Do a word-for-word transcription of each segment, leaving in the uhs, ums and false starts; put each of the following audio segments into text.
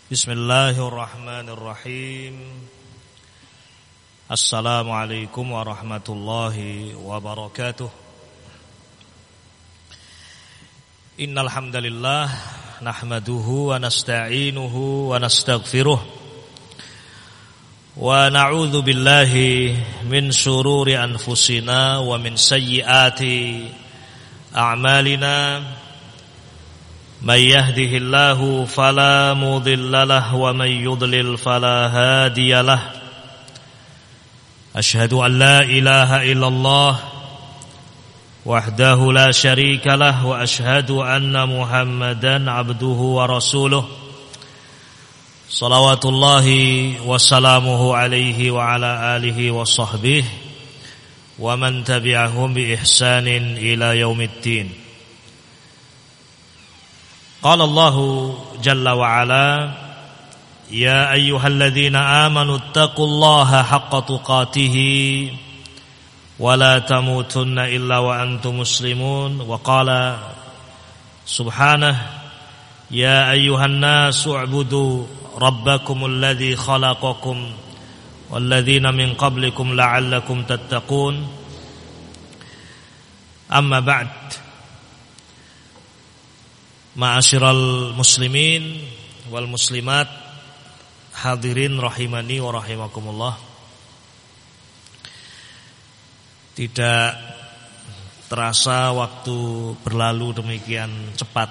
Bismillahirrahmanirrahim. Assalamualaikum warahmatullahi wabarakatuh. Innal hamdalillah nahmaduhu wa nasta'inuhu wa nastaghfiruh wa na'udzu billahi min shururi anfusina wa min sayyiati a'malina. Man yahdihillahu fala mudilla lahu wa man yudlil fala hadiya lahu. Asyhadu an la ilaha illallah wahdahu la syarika lahu wa asyhadu anna Muhammadan abduhu wa rasuluh. Shalawatullahi wa salamuhu alaihi wa ala alihi wa sahbihi wa man tabi'ahum bi ihsanin ila yaumiddin. Qala Allahu jalla wa ala, ya ayyuhalladzina amanu taqullaha haqqa tuqatih wa la tamutunna illa wa antum muslimun. Wa qala subhanahu, ya ayyuhan nasu u'budu rabbakumul ladzi khalaqakum walladzina min qablikum la'allakum tattaqun. Amma ba'd. Ma'asyiral muslimin wal muslimat, hadirin rahimani wa rahimakumullah. Tidak terasa waktu berlalu demikian cepat.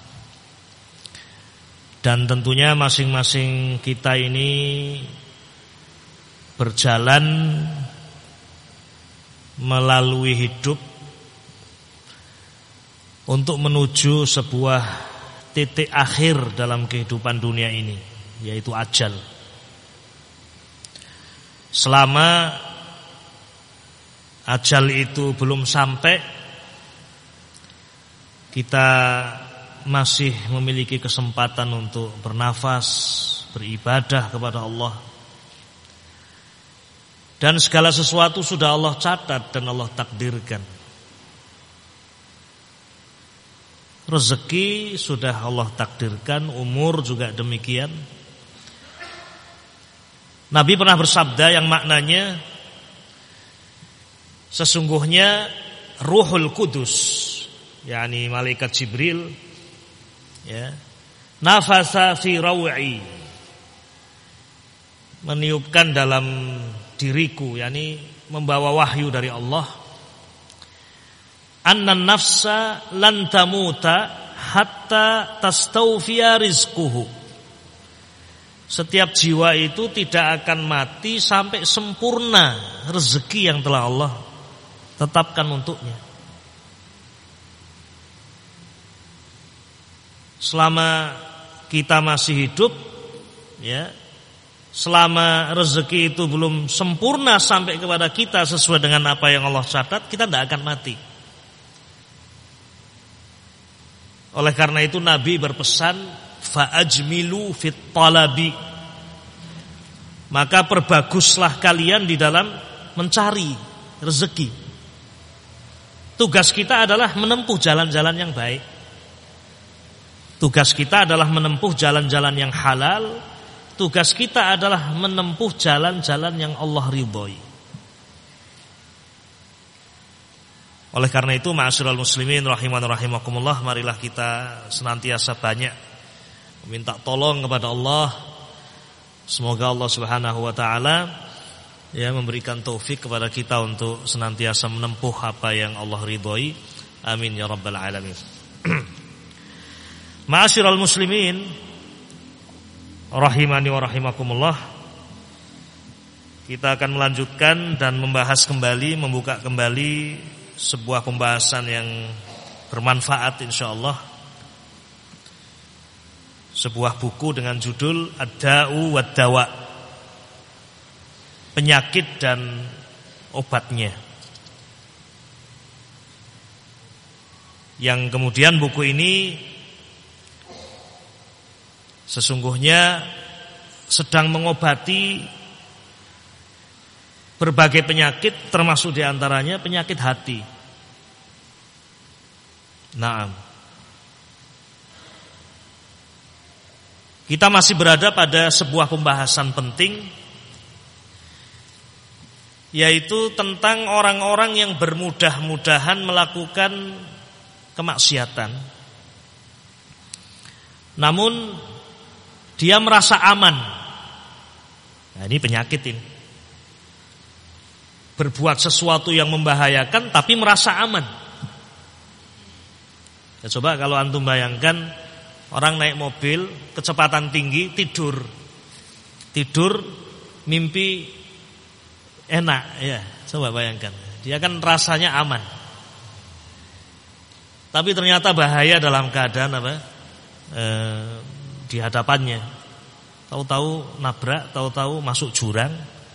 Dan tentunya masing-masing kita ini berjalan melalui hidup untuk menuju sebuah titik akhir dalam kehidupan dunia ini, yaitu ajal. Selama ajal itu belum sampai, kita masih memiliki kesempatan untuk bernafas, beribadah kepada Allah. Dan segala sesuatu sudah Allah catat dan Allah takdirkan. Rezeki sudah Allah takdirkan, umur juga demikian. Nabi pernah bersabda yang maknanya, sesungguhnya Ruhul Kudus, yakni malaikat Jibril, ya, nafasa fi raw'i, meniupkan dalam diriku, yakni membawa wahyu dari Allah, anna nafsa lan tamuta hatta tastawfiya rizquhu. Setiap jiwa itu tidak akan mati sampai sempurna rezeki yang telah Allah tetapkan untuknya. Selama kita masih hidup, ya, selama rezeki itu belum sempurna sampai kepada kita sesuai dengan apa yang Allah catat, kita tidak akan mati. Oleh karena itu Nabi berpesan, fa'ajmilu fit talabi, maka perbaguslah kalian di dalam mencari rezeki. Tugas kita adalah menempuh jalan-jalan yang baik. Tugas kita adalah menempuh jalan-jalan yang halal. Tugas kita adalah menempuh jalan-jalan yang Allah ridhoi. Oleh karena itu, ma'asyiral muslimin rahiman rahimakumullah, marilah kita senantiasa banyak meminta tolong kepada Allah. Semoga Allah Subhanahu wa taala ya memberikan taufik kepada kita untuk senantiasa menempuh apa yang Allah ridhoi. Amin ya rabbal alamin. Ma'asyiral muslimin rahimani wa rahimakumullah, kita akan melanjutkan dan membahas kembali, membuka kembali sebuah pembahasan yang bermanfaat insyaallah. Sebuah buku dengan judul Ad-Da'u wad-Dawa, penyakit dan obatnya. Yang kemudian buku ini sesungguhnya sedang mengobati berbagai penyakit, termasuk diantaranya penyakit hati. Naam. Kita masih berada pada sebuah pembahasan penting, yaitu tentang orang-orang yang bermudah-mudahan melakukan kemaksiatan, namun dia merasa aman. Nah, ini penyakit ini. Berbuat sesuatu yang membahayakan tapi merasa aman. Ya, coba kalau antum bayangkan orang naik mobil kecepatan tinggi, tidur. Tidur mimpi enak, ya. Coba bayangkan. Dia kan rasanya aman. Tapi ternyata bahaya dalam keadaan apa? E, di hadapannya. Tahu-tahu nabrak, tahu-tahu masuk jurang.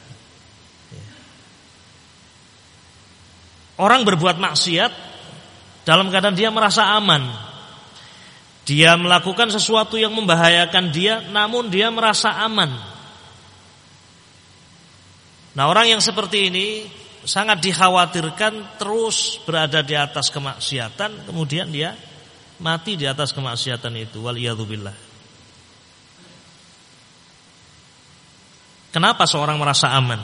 Orang berbuat maksiat dalam keadaan dia merasa aman. Dia melakukan sesuatu yang membahayakan dia, namun dia merasa aman. Nah, orang yang seperti ini sangat dikhawatirkan terus berada di atas kemaksiatan, kemudian dia mati di atas kemaksiatan itu. Waliyadzubillah. Kenapa seorang merasa aman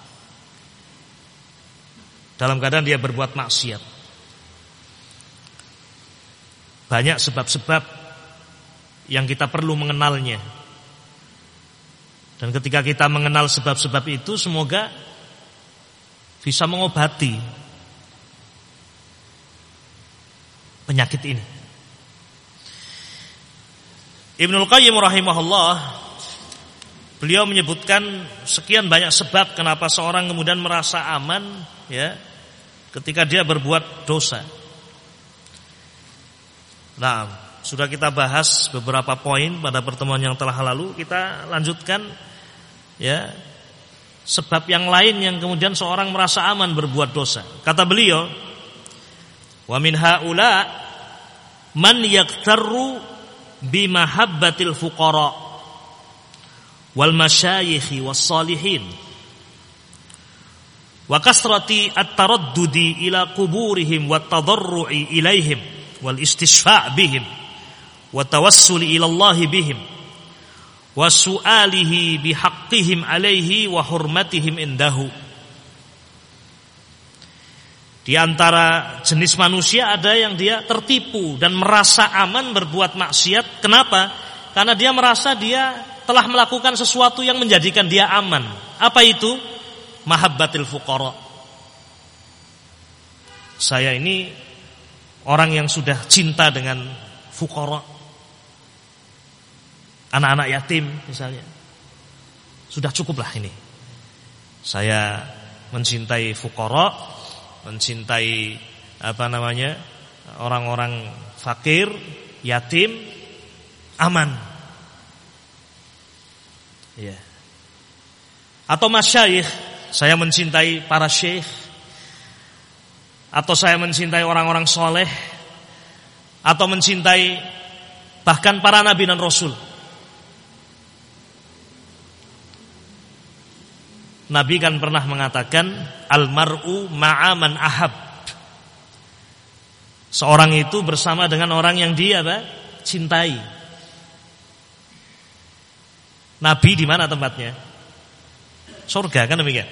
dalam keadaan dia berbuat maksiat? Banyak sebab-sebab yang kita perlu mengenalnya. Dan ketika kita mengenal sebab-sebab itu, semoga bisa mengobati penyakit ini. Ibnul Qayyim rahimahullah, beliau menyebutkan sekian banyak sebab kenapa seorang kemudian merasa aman, ya, ketika dia berbuat dosa. Nah, sudah kita bahas beberapa poin pada pertemuan yang telah lalu. Kita lanjutkan, ya, sebab yang lain yang kemudian seorang merasa aman berbuat dosa. Kata beliau, wa min haula man yaktarru bi mahabbatil fuqara wal masyayikh was salihin wa kasrati at-taraddudi ila quburihim wat tadarru'i ilaihim wal istishfa' bihim wa tawassuli ila Allah bihim wa su'alihi bihaqqihim alaihi wa hurmatihim indahu. Di antara jenis manusia ada yang dia tertipu dan merasa aman berbuat maksiat. Kenapa? Karena dia merasa dia telah melakukan sesuatu yang menjadikan dia aman. Apa itu? Mahabbatil fuqara. Saya ini orang yang sudah cinta dengan fuqara, anak-anak yatim misalnya. Sudah cukuplah ini. Saya mencintai fuqara, mencintai apa namanya, orang-orang fakir, yatim, aman. Ya. Atau masyayikh, saya mencintai para syekh, atau saya mencintai orang-orang soleh, atau mencintai bahkan para nabi dan rasul. Nabi kan pernah mengatakan al-mar'u ma'a man ahab. Seorang itu bersama dengan orang yang dia apa? Cintai. Nabi di mana tempatnya? Surga, kan demikian.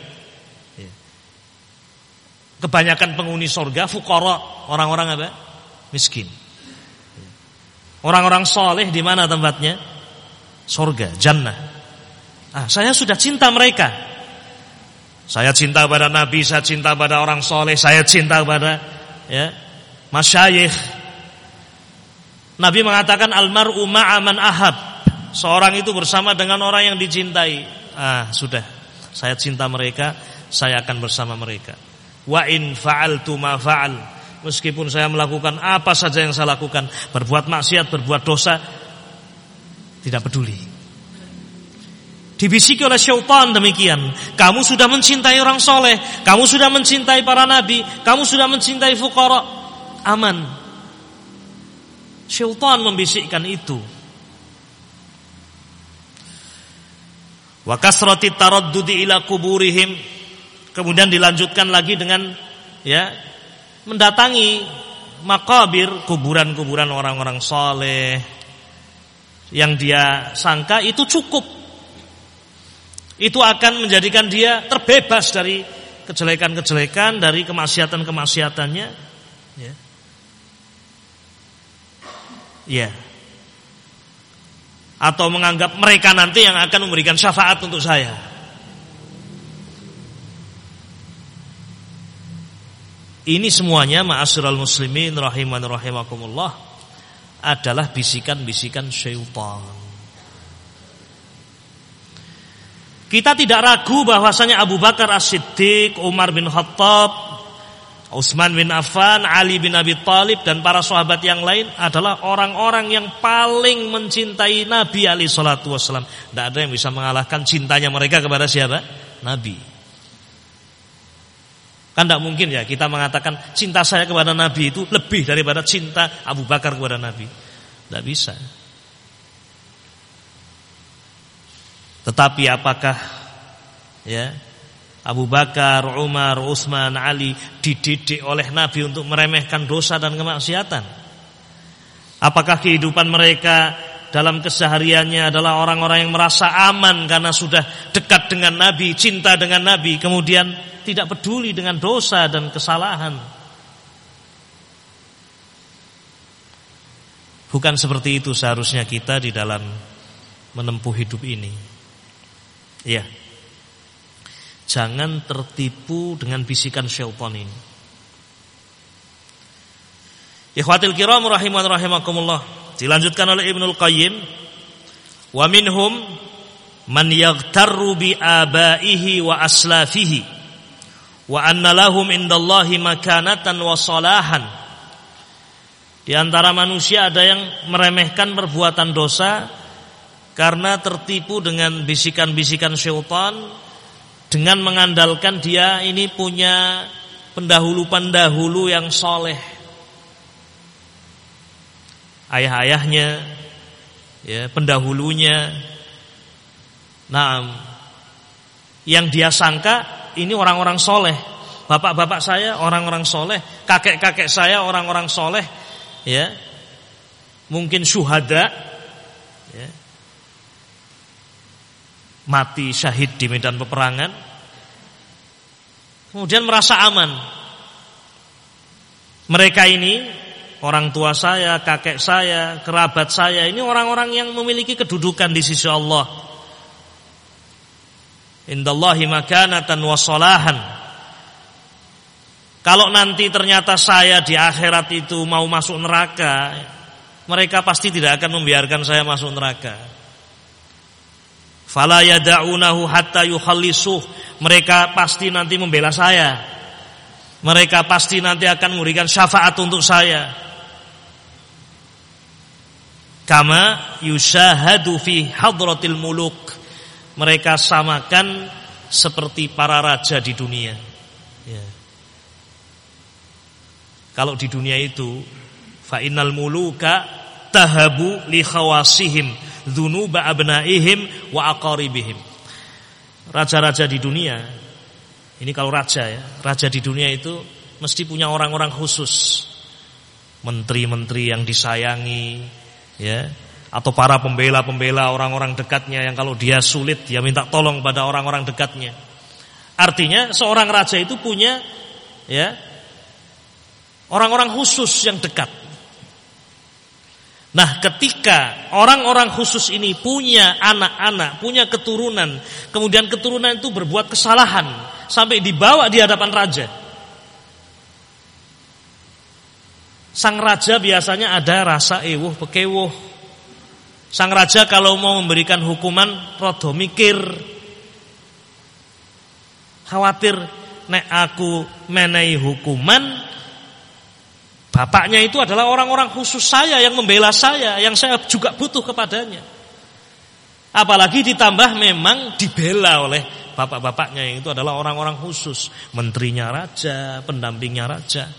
Kebanyakan penghuni surga fuqara, orang-orang apa? Miskin. Orang-orang soleh di mana tempatnya? Surga, jannah. Ah, saya sudah cinta mereka. Saya cinta pada Nabi, saya cinta pada orang soleh, saya cinta pada, ya, masyayikh. Nabi mengatakan al-mar'u ma'a man ahab. Seorang itu bersama dengan orang yang dicintai. Ah, sudah. Saya cinta mereka, saya akan bersama mereka. Wa in fa'altu ma fa'al. Meskipun saya melakukan apa saja yang saya lakukan, berbuat maksiat, berbuat dosa, tidak peduli. Dibisiki oleh syaitan demikian. Kamu sudah mencintai orang soleh, kamu sudah mencintai para nabi, kamu sudah mencintai fuqara, aman. Syaitan membisikkan itu. Wa kasrati taraddudi ila kuburihim. Kemudian dilanjutkan lagi dengan, ya, mendatangi makabir, kuburan-kuburan orang-orang soleh, yang dia sangka itu cukup. Itu akan menjadikan dia terbebas dari kejelekan-kejelekan, dari kemaksiatan-kemaksiatannya. Ya. Ya. Atau menganggap mereka nanti yang akan memberikan syafaat untuk saya. Ini semuanya ma'asyiral muslimin rahiman rahimakumullah adalah bisikan-bisikan syaitan. Kita tidak ragu bahwasanya Abu Bakar As-Siddiq, Umar bin Khattab, Utsman bin Affan, Ali bin Abi Thalib dan para sahabat yang lain adalah orang-orang yang paling mencintai Nabi alaihi salatu wasallam. Tidak ada yang bisa mengalahkan cintanya mereka kepada siapa? Nabi. Kan tidak mungkin ya kita mengatakan cinta saya kepada Nabi itu lebih daripada cinta Abu Bakar kepada Nabi. Tidak bisa. Tetapi apakah ya Abu Bakar, Umar, Utsman, Ali dididik oleh Nabi untuk meremehkan dosa dan kemaksiatan? Apakah kehidupan mereka dalam kesehariannya adalah orang-orang yang merasa aman karena sudah dekat dengan Nabi, cinta dengan Nabi, kemudian tidak peduli dengan dosa dan kesalahan? Bukan seperti itu seharusnya kita di dalam menempuh hidup ini. Ya, jangan tertipu dengan bisikan syaitan ini. Ikhwatil kiram rahiman rahimakumullah. Dilanjutkan oleh Ibnul Qayyim, wa minhum man yaghtarru bi abaihi wa aslafihi wa anna lahum indallahi makanatan wa salahan. Di antara manusia ada yang meremehkan perbuatan dosa karena tertipu dengan bisikan-bisikan syaitan, dengan mengandalkan dia ini punya pendahulu-pendahulu yang soleh, ayah-ayahnya, ya, pendahulunya. Nah, yang dia sangka ini orang-orang soleh, bapak-bapak saya orang-orang soleh, kakek-kakek saya orang-orang soleh, ya, mungkin syuhada, ya, mati syahid di medan peperangan, kemudian merasa aman. Mereka ini, orang tua saya, kakek saya, kerabat saya, ini orang-orang yang memiliki kedudukan di sisi Allah. Indallahi makanatan wa salahan. Kalau nanti ternyata saya di akhirat itu mau masuk neraka, mereka pasti tidak akan membiarkan saya masuk neraka. Fala yada'unahu hatta yukhallisuh. Mereka pasti nanti membela saya. Mereka pasti nanti akan memberikan syafaat untuk saya. Kama yushahadu fi hadratil muluk. Mereka samakan seperti para raja di dunia. Ya. Kalau di dunia itu, fa innal muluka tahabu li khawasihim dzunuba abnaihim wa aqaribihim. Raja-raja di dunia, ini kalau raja ya, raja di dunia itu mesti punya orang-orang khusus, menteri-menteri yang disayangi, ya, atau para pembela-pembela orang-orang dekatnya yang kalau dia sulit dia minta tolong pada orang-orang dekatnya. Artinya seorang raja itu punya, ya, orang-orang khusus yang dekat. Nah, ketika orang-orang khusus ini punya anak-anak, punya keturunan, kemudian keturunan itu berbuat kesalahan sampai dibawa di hadapan raja. Sang raja biasanya ada rasa ewuh pekewuh. Sang raja kalau mau memberikan hukuman rada mikir. Khawatir nek aku menehi hukuman, bapaknya itu adalah orang-orang khusus saya yang membela saya, yang saya juga butuh kepadanya. Apalagi ditambah memang dibela oleh bapak-bapaknya yang itu adalah orang-orang khusus, menterinya raja, pendampingnya raja.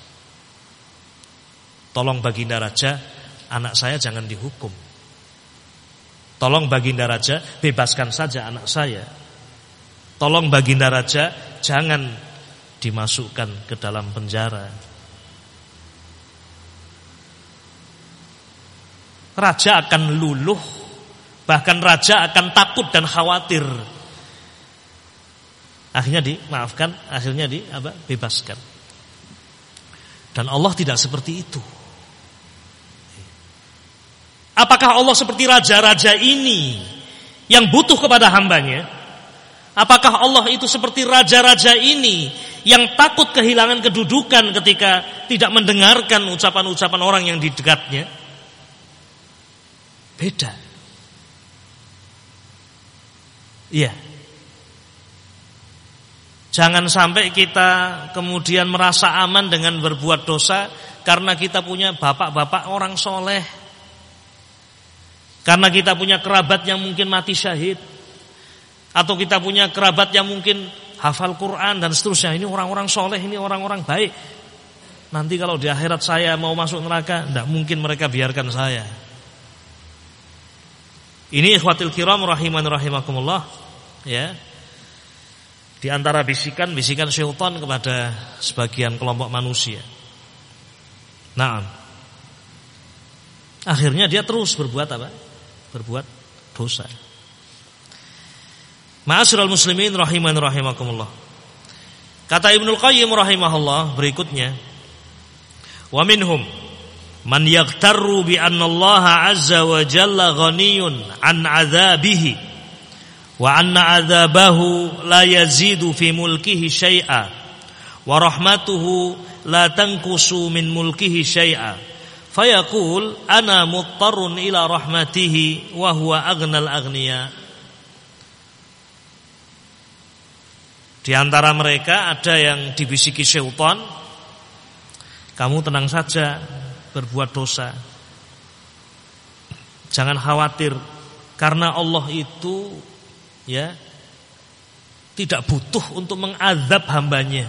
Tolong baginda raja, anak saya jangan dihukum. Tolong baginda raja, bebaskan saja anak saya. Tolong baginda raja, jangan dimasukkan ke dalam penjara. raja akan luluh, bahkan raja akan takut dan khawatir. Akhirnya dimaafkan, akhirnya di apa? Bebaskan. Dan Allah tidak seperti itu. Apakah Allah seperti raja-raja ini yang butuh kepada hambanya? Apakah Allah itu seperti raja-raja ini yang takut kehilangan kedudukan ketika tidak mendengarkan ucapan-ucapan orang yang di dekatnya? Beda. Iya. Jangan sampai kita kemudian merasa aman dengan berbuat dosa karena kita punya bapak-bapak orang soleh, karena kita punya kerabat yang mungkin mati syahid, atau kita punya kerabat yang mungkin hafal Quran dan seterusnya. Ini orang-orang soleh, ini orang-orang baik. Nanti kalau di akhirat saya mau masuk neraka, tidak mungkin mereka biarkan saya. Ini ikhwatil kiram rahiman rahimakumullah, ya. Di antara bisikan-bisikan syaitan kepada sebagian kelompok manusia. Nah, akhirnya dia terus berbuat apa? Berbuat dosa. Ma'asyiral muslimin rahiman rahimakumullah. Kata Ibnul Qayyim rahimahullah berikutnya, wa minhum man yaghtarru bi anna Allah azza wa jalla ghaniyun an 'adzabihi wa anna 'adzabahu la yazidu fi mulkihi syai'a wa rahmatuhu la tanqusu min mulkihi syai'a fayaqul ana muttarun ila rahmatihi wa huwa aghnal aghniya. Di antara mereka ada yang dibisiki syaitan, kamu tenang saja berbuat dosa, jangan khawatir karena Allah itu ya tidak butuh untuk mengazab hambanya.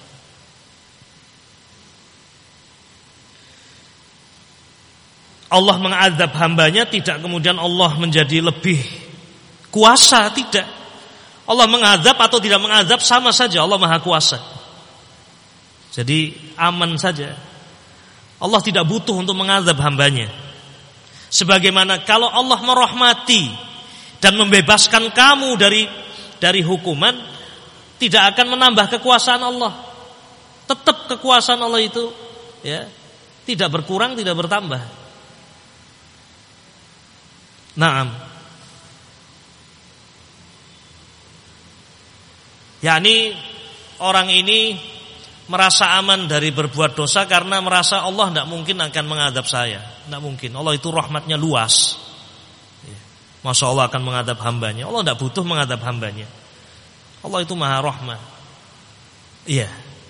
Allah mengazab hambanya tidak kemudian Allah menjadi lebih kuasa, tidak. Allah mengazab atau tidak mengazab sama saja, Allah maha kuasa. Jadi aman saja. Allah tidak butuh untuk mengazab hambanya. Sebagaimana kalau Allah merahmati dan membebaskan kamu dari dari hukuman, tidak akan menambah kekuasaan Allah. Tetap kekuasaan Allah itu ya tidak berkurang, tidak bertambah. Naam. yakni orang ini merasa aman dari berbuat dosa karena merasa Allah tidak mungkin akan mengadab saya. Tidak mungkin. Allah itu rahmatnya luas. Masa Allah akan mengadab hambanya? Allah tidak butuh mengadab hambanya. Allah itu maha rahmat. Iya.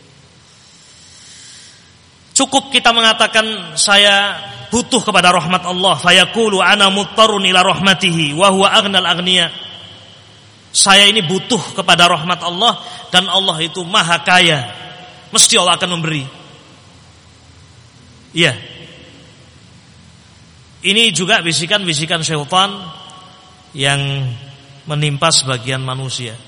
Cukup kita mengatakan saya butuh kepada rahmat Allah. Fayaqulu ana muttarun ila rahmatihi wa huwa aghnal aghniya. Saya ini butuh kepada rahmat Allah dan Allah itu maha kaya. Mesti Allah akan memberi. Iya. Ini juga bisikan-bisikan syaitan yang menimpa sebagian manusia.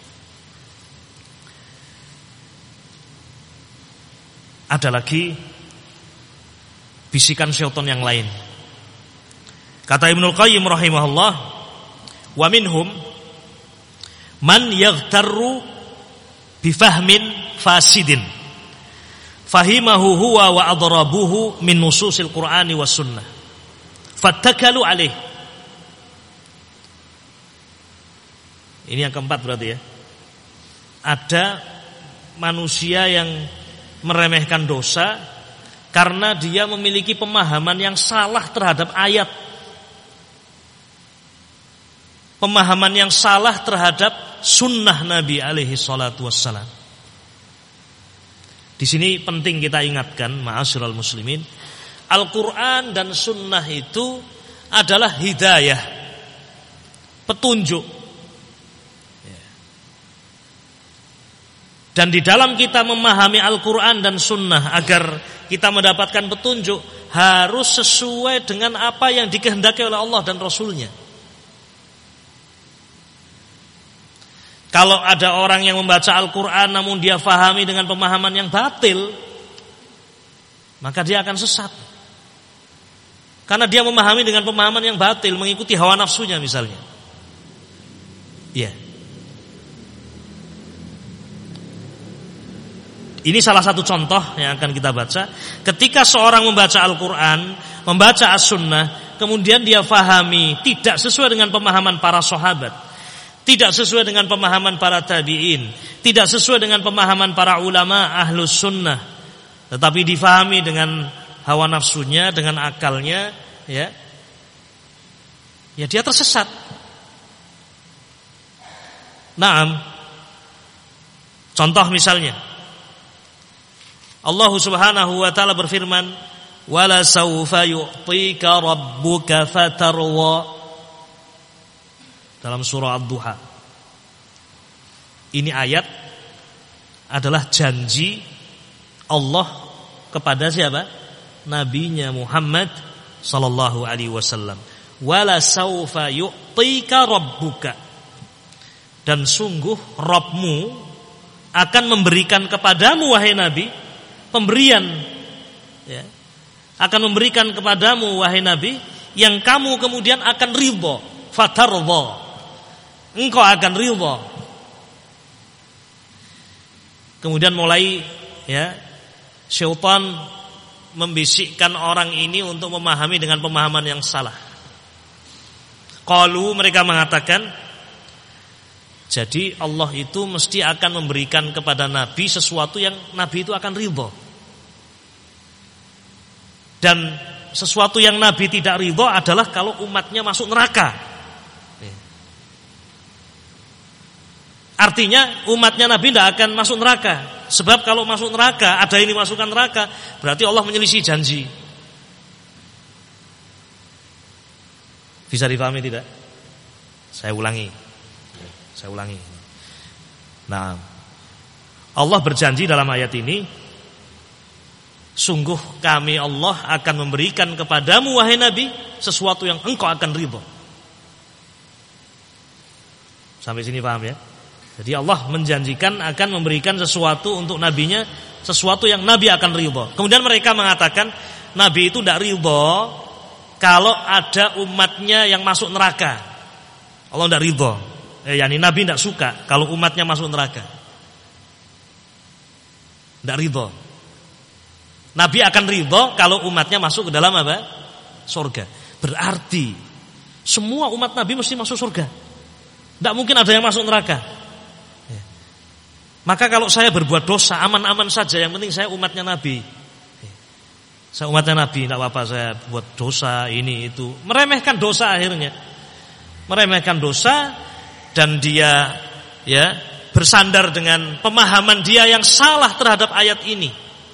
Ada lagi bisikan syaitan yang lain. Kata Ibnul Qayyim rahimahullah, wa minhum man yaghtarru bifahmin fasidin fahimahu huwa wa adrabuhu min nususil Qur'ani was sunnah fattakalu alaih. Ini yang keempat berarti ya. Ada manusia yang meremehkan dosa karena dia memiliki pemahaman yang salah terhadap ayat, pemahaman yang salah terhadap sunnah Nabi alaihi salatu wassalam. Di sini penting kita ingatkan, ma'asyiral muslimin, Al-Quran dan sunnah itu adalah hidayah, petunjuk. Dan di dalam kita memahami Al-Quran dan sunnah agar kita mendapatkan petunjuk harus sesuai dengan apa yang dikehendaki oleh Allah dan Rasulnya. Kalau ada orang yang membaca Al-Quran namun dia fahami dengan pemahaman yang batil, maka dia akan sesat. Karena dia memahami dengan pemahaman yang batil, mengikuti hawa nafsunya misalnya. Iya. Ini salah satu contoh yang akan kita baca. Ketika seorang membaca Al-Quran, membaca As-Sunnah, kemudian dia fahami tidak sesuai dengan pemahaman para sahabat, tidak sesuai dengan pemahaman para tabi'in, tidak sesuai dengan pemahaman para ulama ahlus sunnah, tetapi difahami dengan hawa nafsunya, dengan akalnya, ya, ya dia tersesat. Naam. Contoh misalnya, Allah Subhanahu wa taala berfirman, "Wala sawfa yu'tika rabbuka fatarwa." Dalam surah Ad-Duha. Ini ayat adalah janji Allah kepada siapa? Nabinya Muhammad sallallahu alaihi wasallam. Wala sawfa yu'tika rabbuka. Dan sungguh Rabbmu akan memberikan kepadamu wahai Nabi pemberian, ya, akan memberikan kepadamu wahai Nabi yang kamu kemudian akan ridha, fatarda, engkau akan ridha. Kemudian mulai, ya, syaitan membisikkan orang ini untuk memahami dengan pemahaman yang salah. Qalu, mereka mengatakan, jadi Allah itu mesti akan memberikan kepada Nabi sesuatu yang Nabi itu akan ridha. Dan sesuatu yang Nabi tidak ridha adalah kalau umatnya masuk neraka. Artinya umatnya Nabi tidak akan masuk neraka. Sebab kalau masuk neraka, ada yang dimasukkan neraka, berarti Allah menyelisih janji. Bisa dipahami tidak? Saya ulangi. Saya ulangi. Nah, Allah berjanji dalam ayat ini, sungguh kami Allah akan memberikan kepadamu wahai Nabi sesuatu yang engkau akan ridha. Sampai sini paham ya? Jadi Allah menjanjikan akan memberikan sesuatu untuk nabinya, sesuatu yang Nabi akan ridha. Kemudian mereka mengatakan Nabi itu tidak ridha kalau ada umatnya yang masuk neraka. Allah tidak ridha. Eh, yani Nabi tidak suka kalau umatnya masuk neraka. Tidak ridha. Nabi akan ridha kalau umatnya masuk ke dalam apa? Surga. Berarti semua umat Nabi mesti masuk surga. Tidak mungkin ada yang masuk neraka. Ya. Maka kalau saya berbuat dosa aman-aman saja, yang penting saya umatnya Nabi. Ya. Saya umatnya Nabi, tidak apa-apa saya buat dosa ini itu. Meremehkan dosa akhirnya. Meremehkan dosa dan dia, ya, bersandar dengan pemahaman dia yang salah terhadap ayat ini.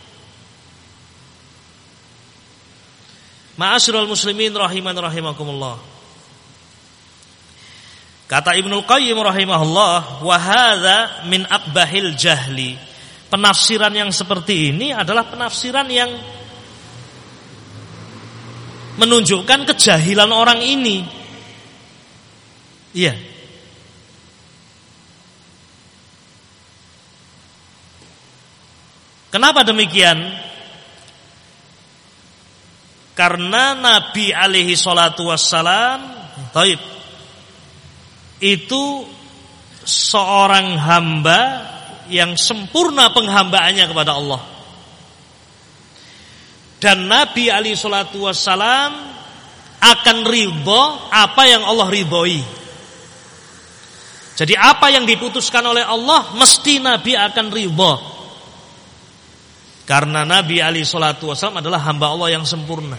Ma'asyiral muslimin rahiman rahimakumullah. Kata Ibnul Qayyim rahimahullah, wa hadza min aqbahil jahli. Penafsiran yang seperti ini adalah penafsiran yang menunjukkan kejahilan orang ini. Iya. Kenapa demikian? Karena Nabi alaihi salatu wassalam, taib, itu seorang hamba yang sempurna penghambaannya kepada Allah. Dan Nabi alaihi salatu wassalam akan ridha apa yang Allah ridhoi. Jadi apa yang diputuskan oleh Allah mesti Nabi akan ridha. Karena Nabi alaihi salatu wassalam adalah hamba Allah yang sempurna.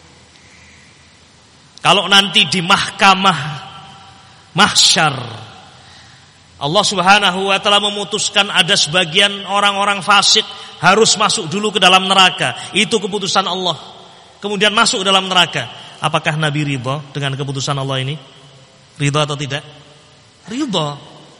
Kalau nanti di mahkamah mahsyar Allah Subhanahu wa taala memutuskan ada sebagian orang-orang fasik harus masuk dulu ke dalam neraka, itu keputusan Allah. Kemudian masuk ke dalam neraka. Apakah Nabi ridha dengan keputusan Allah ini? Ridha atau tidak? Ridha.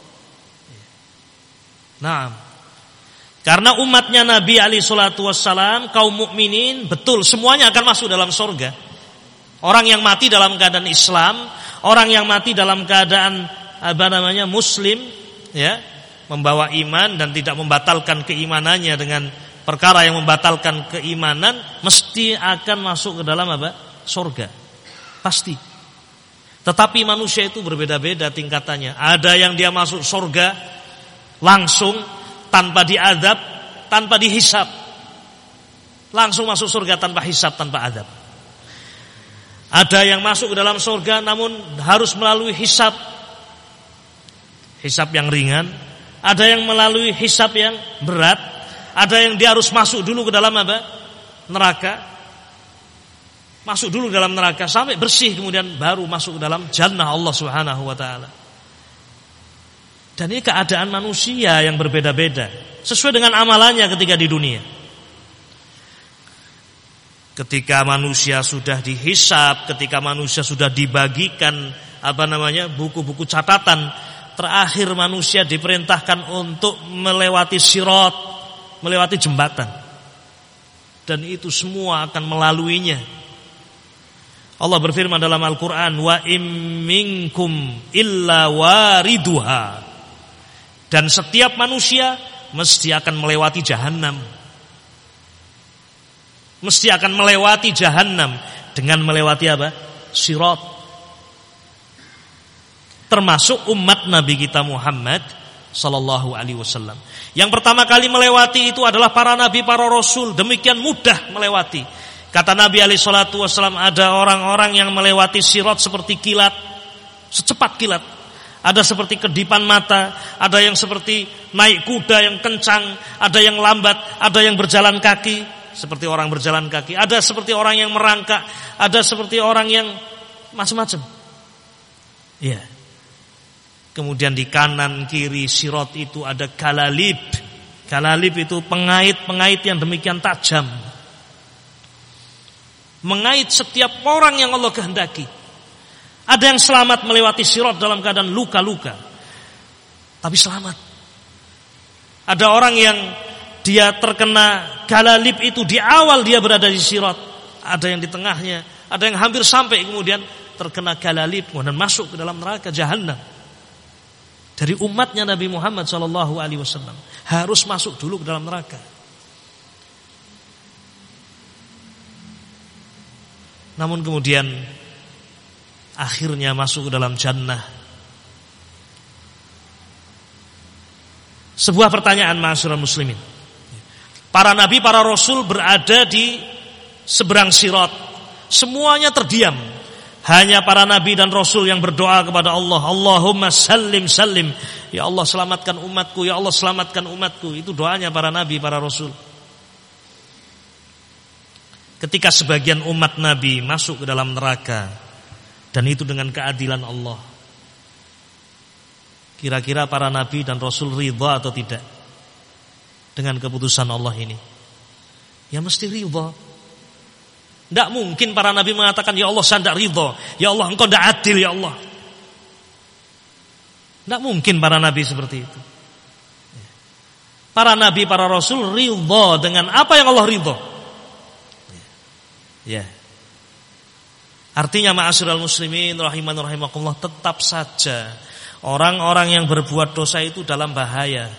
Nah, karena umatnya Nabi alaihi salatu wassalam, kaum mukminin, betul semuanya akan masuk dalam surga. Orang yang mati dalam keadaan Islam, orang yang mati dalam keadaan apa namanya muslim, ya, membawa iman dan tidak membatalkan keimanannya dengan perkara yang membatalkan keimanan, mesti akan masuk ke dalam apa? Surga. Pasti. Tetapi manusia itu berbeda-beda tingkatannya. Ada yang dia masuk surga langsung tanpa diadab, tanpa dihisab. Langsung masuk surga tanpa hisab, tanpa adab. Ada yang masuk ke dalam surga namun harus melalui hisab. Hisab yang ringan. Ada yang melalui hisab yang berat. Ada yang dia harus masuk dulu ke dalam apa? Neraka. Masuk dulu ke dalam neraka sampai bersih, kemudian baru masuk ke dalam jannah Allah Subhanahu wa taala. Dan ini keadaan manusia yang berbeda-beda sesuai dengan amalannya ketika di dunia. Ketika manusia sudah dihisab, ketika manusia sudah dibagikan apa namanya buku-buku catatan, terakhir manusia diperintahkan untuk melewati sirat, melewati jembatan. Dan itu semua akan melaluinya. Allah berfirman dalam Al-Quran, wa im minkum illa wariduha. Dan setiap manusia mesti akan melewati jahannam. Mesti akan melewati jahannam dengan melewati apa? Sirat. Termasuk umat Nabi kita Muhammad sallallahu alaihi wasallam. Yang pertama kali melewati itu adalah para nabi, para rasul. Demikian mudah melewati. Kata Nabi alaihi salatu wasallam, ada orang-orang yang melewati sirat seperti kilat, secepat kilat. Ada seperti kedipan mata, ada yang seperti naik kuda yang kencang, ada yang lambat, ada yang berjalan kaki, seperti orang berjalan kaki, ada seperti orang yang merangkak, ada seperti orang yang macam-macam. Iya. Kemudian di kanan kiri sirat itu ada kalalib. Kalalib itu pengait-pengait yang demikian tajam. Mengait setiap orang yang Allah kehendaki. Ada yang selamat melewati sirat dalam keadaan luka-luka, tapi selamat. Ada orang yang dia terkena galalib itu di awal dia berada di sirat, ada yang di tengahnya, ada yang hampir sampai kemudian terkena galalib dan masuk ke dalam neraka jahanam. Dari umatnya Nabi Muhammad sallallahu alaihi wasallam harus masuk dulu ke dalam neraka. Namun kemudian akhirnya masuk ke dalam jannah. Sebuah pertanyaan ma'asyiral muslimin. Para nabi, para rasul berada di seberang sirat. Semuanya terdiam. Hanya para nabi dan rasul yang berdoa kepada Allah, Allahumma sallim sallim. Ya Allah selamatkan umatku, ya Allah selamatkan umatku. Itu doanya para nabi, para rasul. Ketika sebagian umat Nabi masuk ke dalam neraka, dan itu dengan keadilan Allah, kira-kira para Nabi dan Rasul ridha atau tidak dengan keputusan Allah ini? Ya mesti ridha. Tidak mungkin para Nabi mengatakan, ya Allah saya tidak ridha, ya Allah engkau tidak adil ya Allah. Tidak mungkin para Nabi seperti itu. Para Nabi, para Rasul ridha dengan apa yang Allah ridha. Ya. Artinya ma'asyiral muslimin rahiman rahimakumullah, tetap saja orang-orang yang berbuat dosa itu dalam bahaya.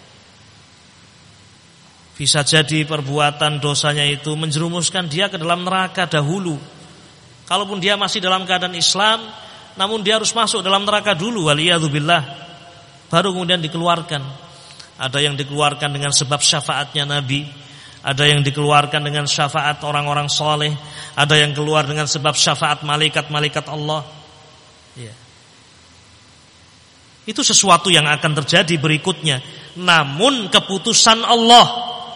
Bisa jadi perbuatan dosanya itu menjerumuskan dia ke dalam neraka dahulu. Kalaupun dia masih dalam keadaan Islam, namun dia harus masuk dalam neraka dulu, waliyadzubillah, baru kemudian dikeluarkan. Ada yang dikeluarkan dengan sebab syafaatnya Nabi, ada yang dikeluarkan dengan syafaat orang-orang soleh, ada yang keluar dengan sebab syafaat malaikat-malaikat Allah. Ya. Itu sesuatu yang akan terjadi berikutnya. Namun keputusan Allah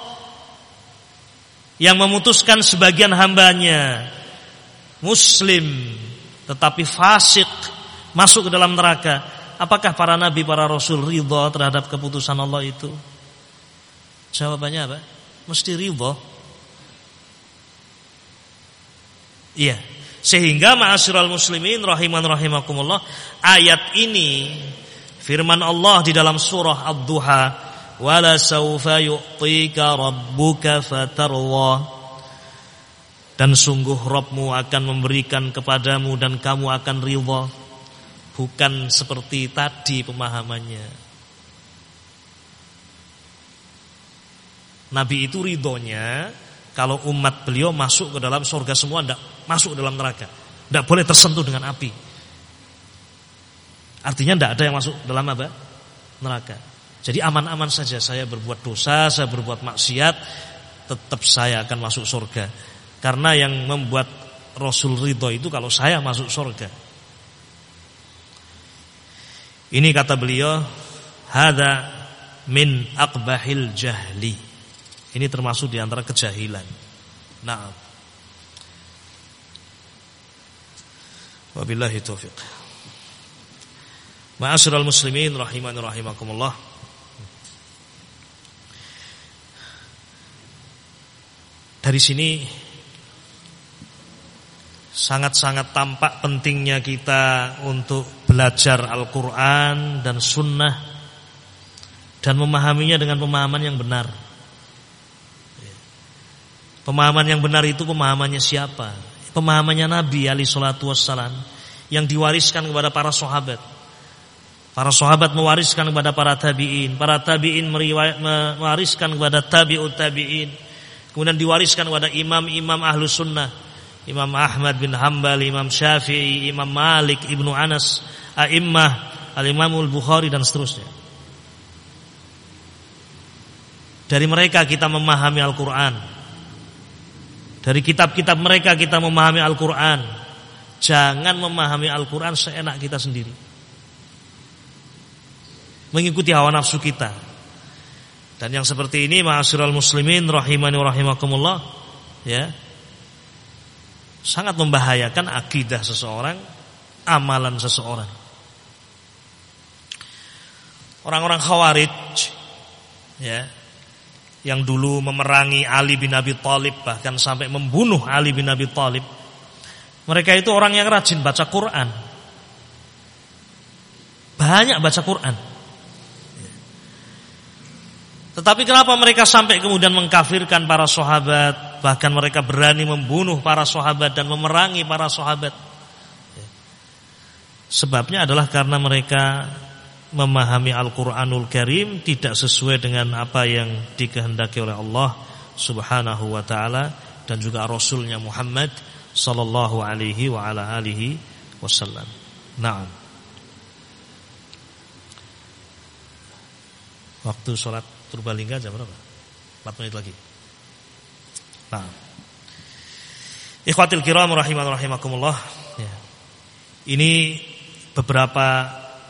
yang memutuskan sebagian hambanya Muslim tetapi fasik masuk ke dalam neraka. Apakah para nabi, para rasul ridha terhadap keputusan Allah itu? Jawabannya apa? Mesti ridha. Iya. Sehingga ma'asyiral muslimin rahiman rahimakumullah, ayat ini firman Allah di dalam surah Ad-Duha, wala saufa yu'tika rabbuka fatarwa, dan sungguh Rabbmu akan memberikan kepadamu dan kamu akan ridha. Bukan seperti tadi pemahamannya. Nabi itu ridhonya kalau umat beliau masuk ke dalam surga semua, tidak masuk ke dalam neraka, tidak boleh tersentuh dengan api. Artinya tidak ada yang masuk dalam apa? Neraka. Jadi aman-aman saja, saya berbuat dosa, saya berbuat maksiat, tetap saya akan masuk surga. Karena yang membuat Rasul ridho itu kalau saya masuk surga. Ini kata beliau, hada min aqbahil jahli. Ini termasuk di antara kejahilan. Naam. Wabillahi taufiq. Ma'asyiral muslimin rahimani rahimakumullah. Dari sini sangat-sangat tampak pentingnya kita untuk belajar Al-Quran dan Sunnah dan memahaminya dengan pemahaman yang benar. Pemahaman yang benar itu pemahamannya siapa? Pemahamannya Nabi alaihi salatu wassalam yang diwariskan kepada para sahabat. Para sahabat mewariskan kepada para tabi'in, para tabi'in mewariskan kepada tabi'ut tabi'in, kemudian diwariskan kepada imam-imam Ahlus Sunnah, Imam Ahmad bin Hanbal, Imam Syafi'i, Imam Malik, Ibnu Anas, A'immah, Al-Imamul Bukhari dan seterusnya. Dari mereka kita memahami Al-Quran. Dari kitab-kitab mereka kita memahami Al-Quran. Jangan memahami Al-Quran seenak kita sendiri, mengikuti hawa nafsu kita. Dan yang seperti ini, ma'asyiral muslimin rahimani wa rahimakumullah, ya, sangat membahayakan akidah seseorang, amalan seseorang. Orang-orang Khawarij, ya, yang dulu memerangi Ali bin Abi Thalib, bahkan sampai membunuh Ali bin Abi Thalib, mereka itu orang yang rajin baca Quran, banyak baca Quran. Tetapi kenapa mereka sampai kemudian mengkafirkan para sahabat, bahkan mereka berani membunuh para sahabat dan memerangi para sahabat? Sebabnya adalah karena mereka memahami Al-Quranul Karim tidak sesuai dengan apa yang dikehendaki oleh Allah Subhanahu wa ta'ala dan juga Rasulnya Muhammad sallallahu alaihi wa ala alihi wasallam. Naam. Waktu sholat Purbalingga jam berapa? empat menit lagi. Nah, ikhwatil kiram rahimani rahimakumullah, ya. Ini beberapa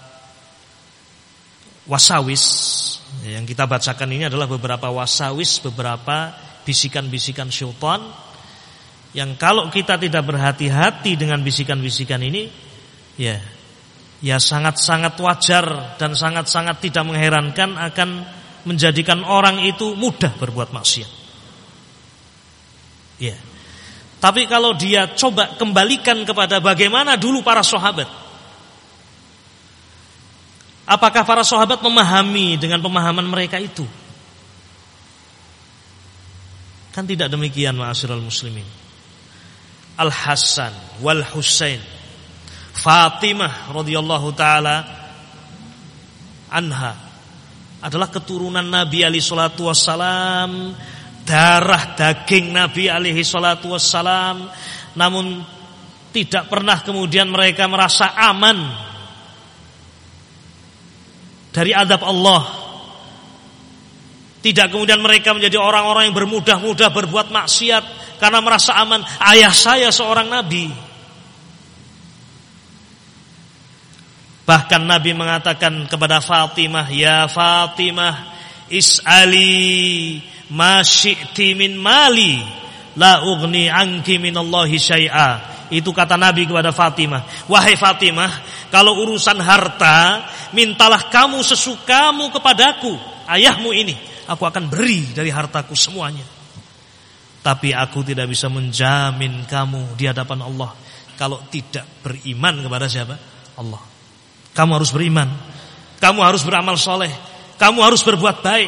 wasawis yang kita bacakan ini adalah beberapa wasawis, beberapa bisikan-bisikan syaitan yang kalau kita tidak berhati-hati dengan bisikan-bisikan ini, ya, ya sangat-sangat wajar dan sangat-sangat tidak mengherankan akan menjadikan orang itu mudah berbuat maksiat. Ya. Tapi kalau dia coba kembalikan kepada bagaimana dulu para sahabat, apakah para sahabat memahami dengan pemahaman mereka itu? Kan tidak demikian, ma'asyiral muslimin. Al-Hasan wal Husain, Fatimah radhiyallahu taala anha adalah keturunan Nabi alaihi salatu wassalam, darah daging Nabi alaihi salatu wassalam, namun tidak pernah kemudian mereka merasa aman dari azab Allah. Tidak kemudian mereka menjadi orang-orang yang bermudah-mudah berbuat maksiat karena merasa aman. Ayah saya seorang Nabi. Bahkan Nabi mengatakan kepada Fatimah, ya Fatimah, is'ali ma syi'ti min mali, la ughni anki minallahi syai'a. Itu kata Nabi kepada Fatimah. Wahai Fatimah, kalau urusan harta, mintalah kamu sesukamu kepadaku, ayahmu ini, aku akan beri dari hartaku semuanya. Tapi aku tidak bisa menjamin kamu di hadapan Allah kalau tidak beriman kepada siapa? Allah. Kamu harus beriman, kamu harus beramal soleh, kamu harus berbuat baik.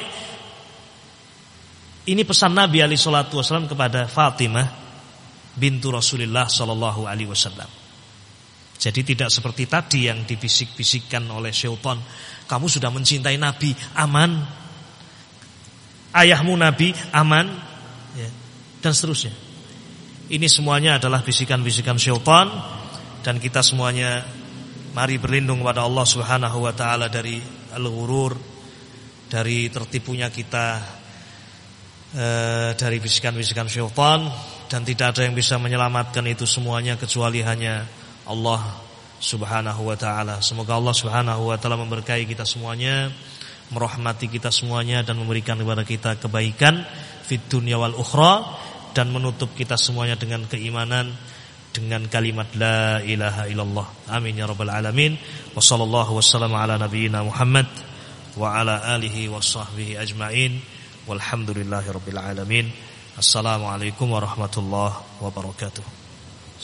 Ini pesan Nabi alaihi salatu wasallam kepada Fatimah bintu Rasulullah sallallahu alaihi wasallam. Jadi tidak seperti tadi yang dibisik-bisikkan oleh syaitan. Kamu sudah mencintai Nabi, aman. Ayahmu Nabi, aman. Ya. dan seterusnya. Ini semuanya adalah bisikan-bisikan syaitan, dan kita semuanya mari berlindung kepada Allah Subhanahu wa taala dari al-ghurur, dari tertipunya kita e, dari bisikan-bisikan syaitan, dan tidak ada yang bisa menyelamatkan itu semuanya kecuali hanya Allah Subhanahu wa taala. Semoga Allah Subhanahu wa taala memberkahi kita semuanya, merahmati kita semuanya, dan memberikan kepada kita kebaikan fid dunya wal ukhra, dan menutup kita semuanya dengan keimanan, dengan kalimat la ilaha illallah. Amin ya rabbal alamin. Wa sallallahu wasallam ala nabiyyina Muhammad wa ala alihi wa sahbihi ajma'in. Walhamdulillahi rabbil alamin. Assalamualaikum warahmatullahi wabarakatuh.